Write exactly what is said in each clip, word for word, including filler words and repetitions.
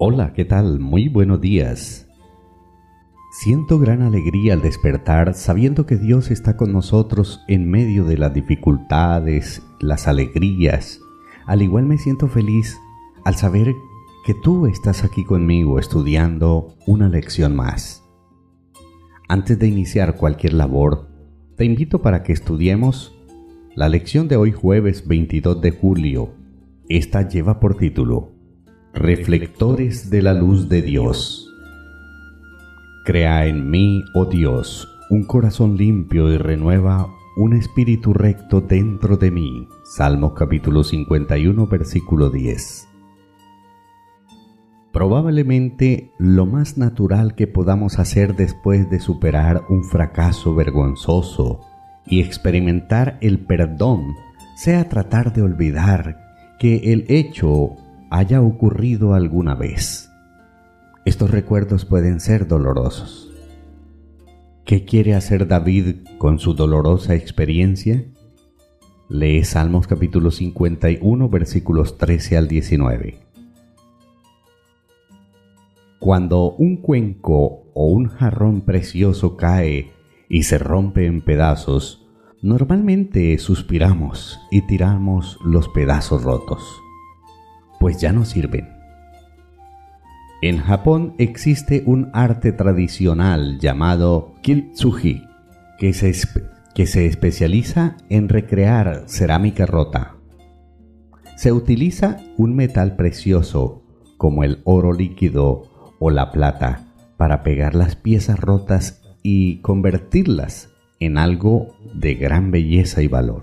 Hola, ¿qué tal? Muy buenos días. Siento gran alegría al despertar sabiendo que Dios está con nosotros en medio de las dificultades, las alegrías. Al igual me siento feliz al saber que tú estás aquí conmigo estudiando una lección más. Antes de iniciar cualquier labor, te invito para que estudiemos la lección de hoy jueves veintidós de julio. Esta lleva por título Reflectores de la luz de Dios. Crea en mí, oh Dios, un corazón limpio y renueva un espíritu recto dentro de mí. Salmos capítulo cincuenta y uno, versículo diez. Probablemente lo más natural que podamos hacer después de superar un fracaso vergonzoso y experimentar el perdón sea tratar de olvidar que el hecho haya ocurrido alguna vez. Estos recuerdos pueden ser dolorosos. ¿Qué quiere hacer David con su dolorosa experiencia? Lee Salmos capítulo cincuenta y uno, versículos trece al diecinueve. Cuando un cuenco o un jarrón precioso cae y se rompe en pedazos, normalmente suspiramos y tiramos los pedazos rotos, pues ya no sirven. En Japón existe un arte tradicional llamado kintsugi, que se, espe- que se especializa en recrear cerámica rota. Se utiliza un metal precioso como el oro líquido o la plata para pegar las piezas rotas y convertirlas en algo de gran belleza y valor.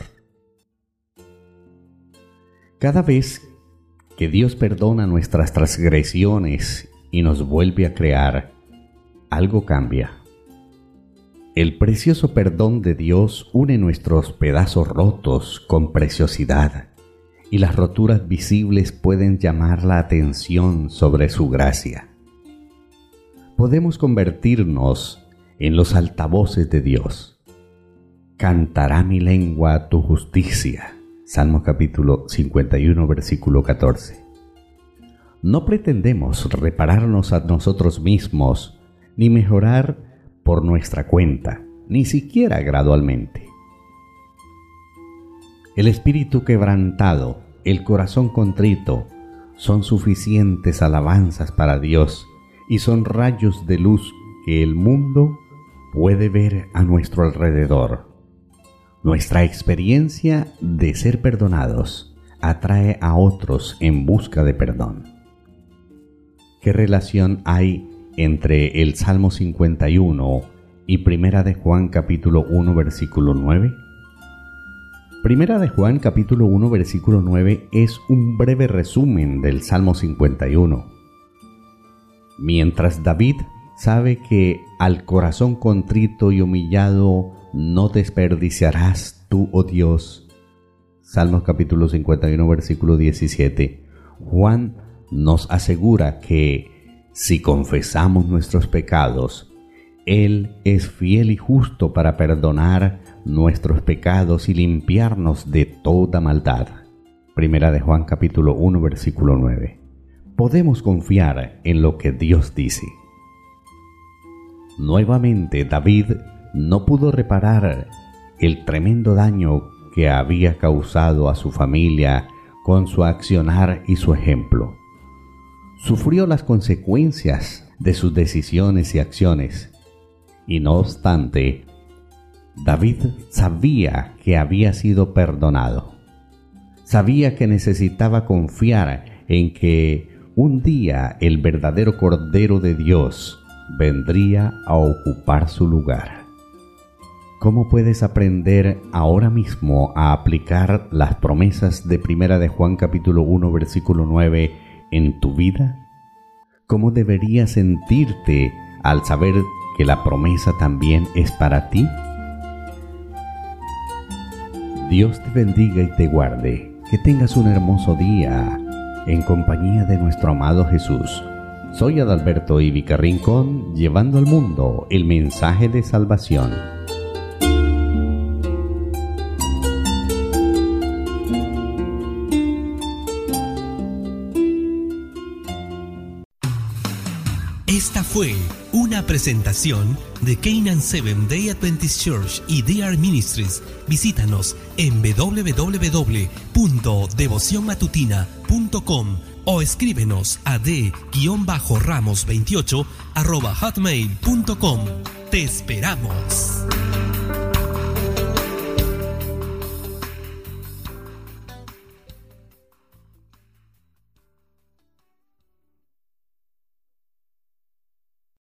Cada vez que Dios perdona nuestras transgresiones y nos vuelve a crear, algo cambia. El precioso perdón de Dios une nuestros pedazos rotos con preciosidad, y las roturas visibles pueden llamar la atención sobre su gracia. Podemos convertirnos en los altavoces de Dios. Cantará mi lengua tu justicia. Salmo capítulo cincuenta y uno, versículo catorce. No pretendemos repararnos a nosotros mismos, ni mejorar por nuestra cuenta, ni siquiera gradualmente. El espíritu quebrantado, el corazón contrito, son suficientes alabanzas para Dios y son rayos de luz que el mundo puede ver a nuestro alrededor. Nuestra experiencia de ser perdonados atrae a otros en busca de perdón. ¿Qué relación hay entre el Salmo cincuenta y uno y Primera de Juan capítulo uno versículo nueve? Primera de Juan capítulo uno versículo nueve es un breve resumen del Salmo cincuenta y uno. Mientras David sabe que al corazón contrito y humillado no desperdiciarás tú, oh Dios. Salmos capítulo cincuenta y uno versículo diecisiete. Juan nos asegura que si confesamos nuestros pecados, Él es fiel y justo para perdonar nuestros pecados y limpiarnos de toda maldad. Primera de Juan capítulo uno versículo nueve. Podemos confiar en lo que Dios dice. Nuevamente David no pudo reparar el tremendo daño que había causado a su familia con su accionar y su ejemplo. Sufrió las consecuencias de sus decisiones y acciones, y no obstante, David sabía que había sido perdonado. Sabía que necesitaba confiar en que un día el verdadero Cordero de Dios vendría a ocupar su lugar. ¿Cómo puedes aprender ahora mismo a aplicar las promesas de Primera de Juan capítulo uno versículo nueve en tu vida? ¿Cómo deberías sentirte al saber que la promesa también es para ti? Dios te bendiga y te guarde. Que tengas un hermoso día en compañía de nuestro amado Jesús. Soy Adalberto Ivica Rincón, llevando al mundo el mensaje de salvación. Esta fue una presentación de Canaan Seventh Day Adventist Church y D R Ministries. Visítanos en doble u doble u doble u punto devoción matutina punto com o escríbenos a d ramos veintiocho arroba hotmail punto com. ¡Te esperamos!